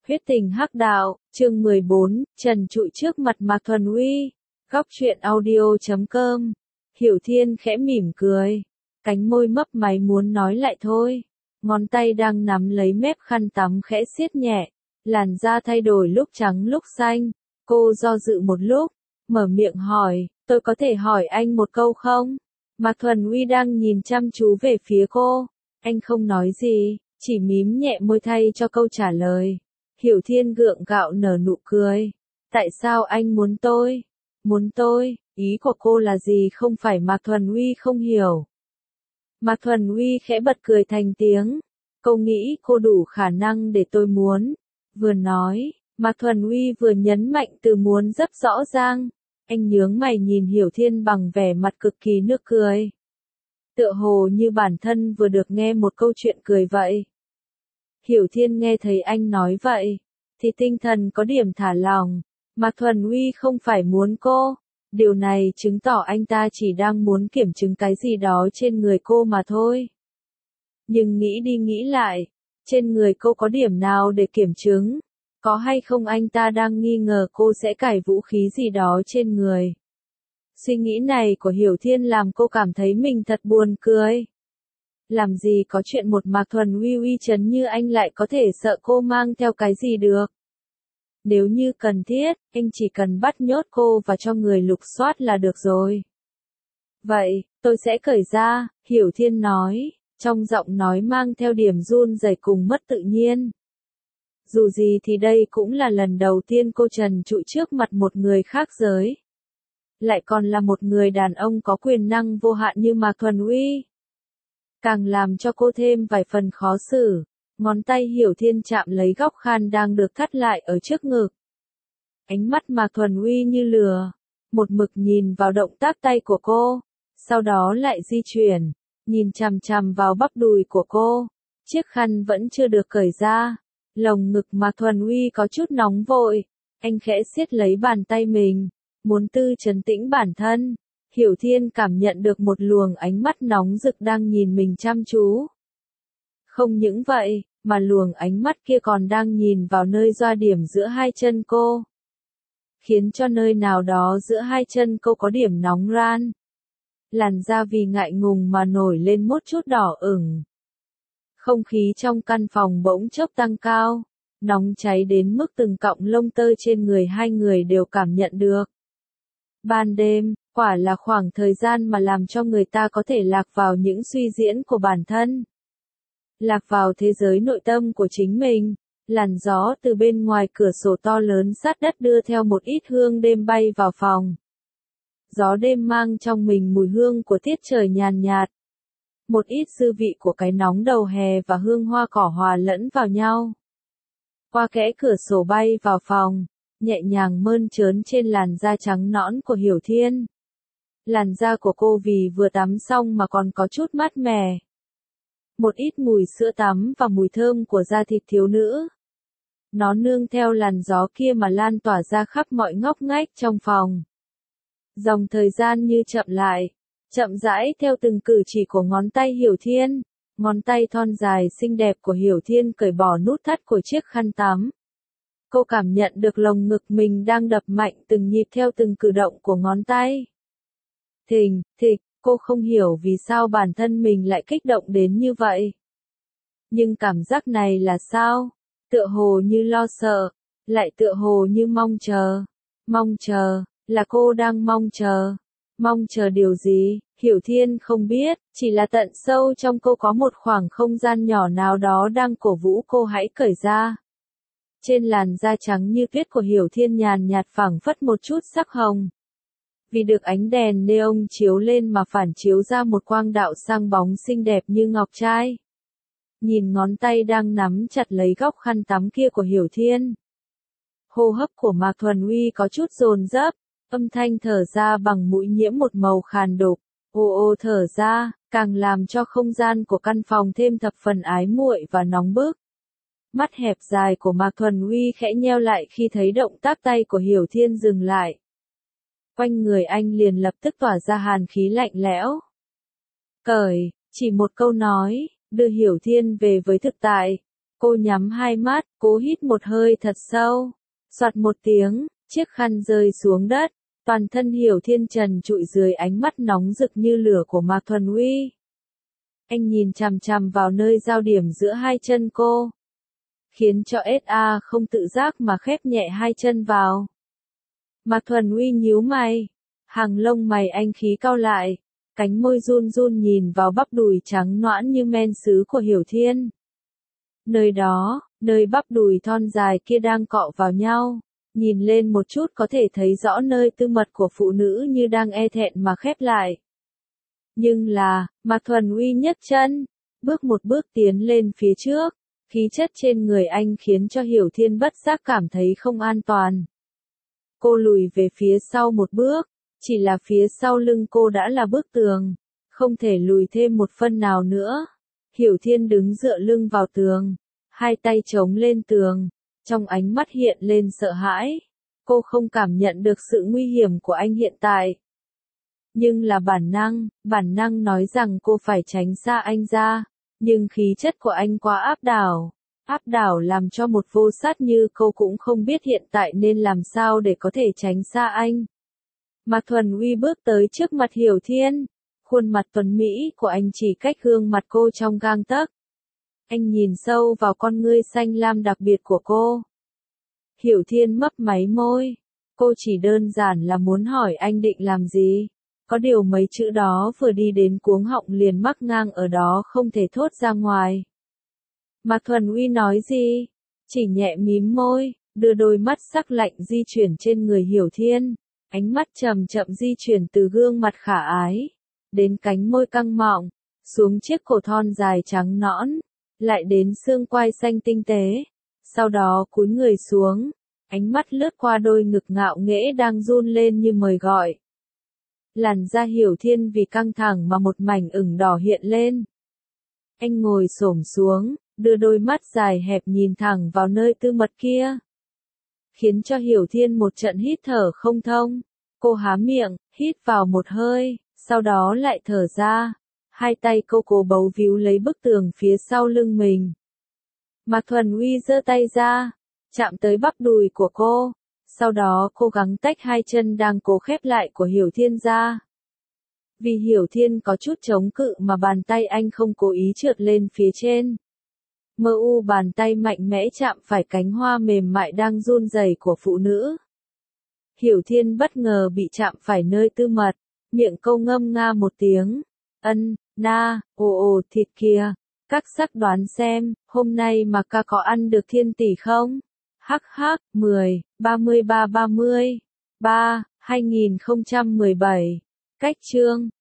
Huyết tình hắc đạo, chương 14, trần trụi trước mặt Mạc Thuần Uy. Góc truyện audio.com. Hiểu Thiên khẽ mỉm cười, cánh môi mấp máy muốn nói lại thôi. Ngón tay đang nắm lấy mép khăn tắm khẽ siết nhẹ, làn da thay đổi lúc trắng lúc xanh. Cô do dự một lúc, mở miệng hỏi, tôi có thể hỏi anh một câu không? Mạc Thuần Uy đang nhìn chăm chú về phía cô, anh không nói gì, chỉ mím nhẹ môi thay cho câu trả lời. Hiểu Thiên gượng gạo nở nụ cười. Tại sao anh muốn tôi? Muốn tôi, ý của cô là gì không phải Mạc Thuần Uy không hiểu. Mạc Thuần Uy khẽ bật cười thành tiếng. Cô nghĩ cô đủ khả năng để tôi muốn. Vừa nói, Mạc Thuần Uy vừa nhấn mạnh từ muốn rất rõ ràng. Anh nhướng mày nhìn Hiểu Thiên bằng vẻ mặt cực kỳ nực cười. Tựa hồ như bản thân vừa được nghe một câu chuyện cười vậy. Hiểu Thiên nghe thấy anh nói vậy, thì tinh thần có điểm thả lỏng. Mạc Thuần Uy không phải muốn cô, điều này chứng tỏ anh ta chỉ đang muốn kiểm chứng cái gì đó trên người cô mà thôi. Nhưng nghĩ đi nghĩ lại, trên người cô có điểm nào để kiểm chứng? Có hay không anh ta đang nghi ngờ cô sẽ cài vũ khí gì đó trên người? Suy nghĩ này của Hiểu Thiên làm cô cảm thấy mình thật buồn cười. Làm gì có chuyện một Mạc Thuần Uy uy chấn như anh lại có thể sợ cô mang theo cái gì được. Nếu như cần thiết, anh chỉ cần bắt nhốt cô và cho người lục soát là được rồi. Vậy, tôi sẽ cởi ra, Hiểu Thiên nói, trong giọng nói mang theo điểm run rẩy cùng mất tự nhiên. Dù gì thì đây cũng là lần đầu tiên cô trần trụi trước mặt một người khác giới. Lại còn là một người đàn ông có quyền năng vô hạn như Mạc Thuần Uy. Càng làm cho cô thêm vài phần khó xử, ngón tay Hiểu Thiên chạm lấy góc khăn đang được thắt lại ở trước ngực. Ánh mắt Mạc Thuần Uy như lửa, một mực nhìn vào động tác tay của cô, sau đó lại di chuyển, nhìn chằm chằm vào bắp đùi của cô. Chiếc khăn vẫn chưa được cởi ra, lồng ngực Mạc Thuần Uy có chút nóng vội, anh khẽ siết lấy bàn tay mình, muốn trấn tĩnh bản thân. Hiểu Thiên cảm nhận được một luồng ánh mắt nóng rực đang nhìn mình chăm chú. Không những vậy, mà luồng ánh mắt kia còn đang nhìn vào nơi doa điểm giữa hai chân cô. Khiến cho nơi nào đó giữa hai chân cô có điểm nóng ran. Làn da vì ngại ngùng mà nổi lên một chút đỏ ửng. Không khí trong căn phòng bỗng chốc tăng cao, nóng cháy đến mức từng cọng lông tơ trên người hai người đều cảm nhận được. Ban đêm, quả là khoảng thời gian mà làm cho người ta có thể lạc vào những suy diễn của bản thân. Lạc vào thế giới nội tâm của chính mình. Làn gió từ bên ngoài cửa sổ to lớn sát đất đưa theo một ít hương đêm bay vào phòng. Gió đêm mang trong mình mùi hương của tiết trời nhàn nhạt. Một ít dư vị của cái nóng đầu hè và hương hoa cỏ hòa lẫn vào nhau. Qua kẽ cửa sổ bay vào phòng, nhẹ nhàng mơn trớn trên làn da trắng nõn của Hiểu Thiên. Làn da của cô vì vừa tắm xong mà còn có chút mát mẻ. Một ít mùi sữa tắm và mùi thơm của da thịt thiếu nữ. Nó nương theo làn gió kia mà lan tỏa ra khắp mọi ngóc ngách trong phòng. Dòng thời gian như chậm lại, chậm rãi theo từng cử chỉ của ngón tay Hiểu Thiên. Ngón tay thon dài xinh đẹp của Hiểu Thiên cởi bỏ nút thắt của chiếc khăn tắm. Cô cảm nhận được lồng ngực mình đang đập mạnh từng nhịp theo từng cử động của ngón tay. Thình thịch, cô không hiểu vì sao bản thân mình lại kích động đến như vậy. Nhưng cảm giác này là sao? Tựa hồ như lo sợ, lại tựa hồ như mong chờ. Mong chờ, là cô đang mong chờ. Mong chờ điều gì? Hiểu Thiên không biết, chỉ là tận sâu trong cô có một khoảng không gian nhỏ nào đó đang cổ vũ cô hãy cởi ra. Trên làn da trắng như tuyết của Hiểu Thiên nhàn nhạt phảng phất một chút sắc hồng. Vì được ánh đèn neon chiếu lên mà phản chiếu ra một quang đạo sang bóng xinh đẹp như ngọc trai. Nhìn ngón tay đang nắm chặt lấy góc khăn tắm kia của Hiểu Thiên. Hô hấp của Mạc Thuần Uy có chút dồn dập, âm thanh thở ra bằng mũi nhiễm một màu khàn đục. Ô thở ra, càng làm cho không gian của căn phòng thêm thập phần ái muội và nóng bức. Mắt hẹp dài của Mạc Thuần Uy khẽ nheo lại khi thấy động tác tay của Hiểu Thiên dừng lại. Quanh người anh liền lập tức tỏa ra hàn khí lạnh lẽo. Cởi, chỉ một câu nói, đưa Hiểu Thiên về với thực tại. Cô nhắm hai mắt, cố hít một hơi thật sâu. Soạt một tiếng, chiếc khăn rơi xuống đất, toàn thân Hiểu Thiên trần trụi dưới ánh mắt nóng rực như lửa của Mạc Thuần Uy. Anh nhìn chằm chằm vào nơi giao điểm giữa hai chân cô, khiến cho SA không tự giác mà khép nhẹ hai chân vào. Mạc Thuần Uy nhíu mày, hàng lông mày anh khí cau lại, cánh môi run run nhìn vào bắp đùi trắng nõn như men sứ của Hiểu Thiên. Nơi đó, nơi bắp đùi thon dài kia đang cọ vào nhau, nhìn lên một chút có thể thấy rõ nơi tư mật của phụ nữ như đang e thẹn mà khép lại. Nhưng là, Mạc Thuần Uy nhấc chân, bước một bước tiến lên phía trước, khí chất trên người anh khiến cho Hiểu Thiên bất giác cảm thấy không an toàn. Cô lùi về phía sau một bước, chỉ là phía sau lưng cô đã là bức tường, không thể lùi thêm một phân nào nữa. Hiểu Thiên đứng dựa lưng vào tường, hai tay chống lên tường, trong ánh mắt hiện lên sợ hãi. Cô không cảm nhận được sự nguy hiểm của anh hiện tại. Nhưng là bản năng nói rằng cô phải tránh xa anh ra, nhưng khí chất của anh quá áp đảo làm cho một vô sát như cô cũng không biết hiện tại nên làm sao để có thể tránh xa anh. Mạc Thuần Uy bước tới trước mặt Hiểu Thiên, khuôn mặt tuấn mỹ của anh chỉ cách gương mặt cô trong gang tấc. Anh nhìn sâu vào con ngươi xanh lam đặc biệt của cô. Hiểu Thiên mấp máy môi, cô chỉ đơn giản là muốn hỏi anh định làm gì. Có điều mấy chữ đó vừa đi đến cuống họng liền mắc ngang ở đó không thể thốt ra ngoài. Mạc Thuần Uy nói gì? Chỉ nhẹ mím môi, đưa đôi mắt sắc lạnh di chuyển trên người Hiểu Thiên. Ánh mắt chậm chậm di chuyển từ gương mặt khả ái, đến cánh môi căng mọng, xuống chiếc cổ thon dài trắng nõn, lại đến xương quai xanh tinh tế. Sau đó cúi người xuống, ánh mắt lướt qua đôi ngực ngạo nghễ đang run lên như mời gọi. Làn da Hiểu Thiên vì căng thẳng mà một mảnh ửng đỏ hiện lên. Anh ngồi xổm xuống, đưa đôi mắt dài hẹp nhìn thẳng vào nơi tư mật kia, khiến cho Hiểu Thiên một trận hít thở không thông. Cô há miệng, hít vào một hơi, sau đó lại thở ra. Hai tay cô cố bấu víu lấy bức tường phía sau lưng mình. Mạc Thuần Uy giơ tay ra, chạm tới bắp đùi của cô, sau đó cố gắng tách hai chân đang cố khép lại của Hiểu Thiên ra. Vì Hiểu Thiên có chút chống cự mà bàn tay anh không cố ý trượt lên phía trên. Bàn tay mạnh mẽ chạm phải cánh hoa mềm mại đang run rẩy của phụ nữ. Hiểu Thiên bất ngờ bị chạm phải nơi tư mật, miệng câu ngâm nga một tiếng. Thịt kìa. Các sắc đoán xem, hôm nay mà ca có ăn được Thiên tỷ không? Hắc hắc, 33 2017. Cách chương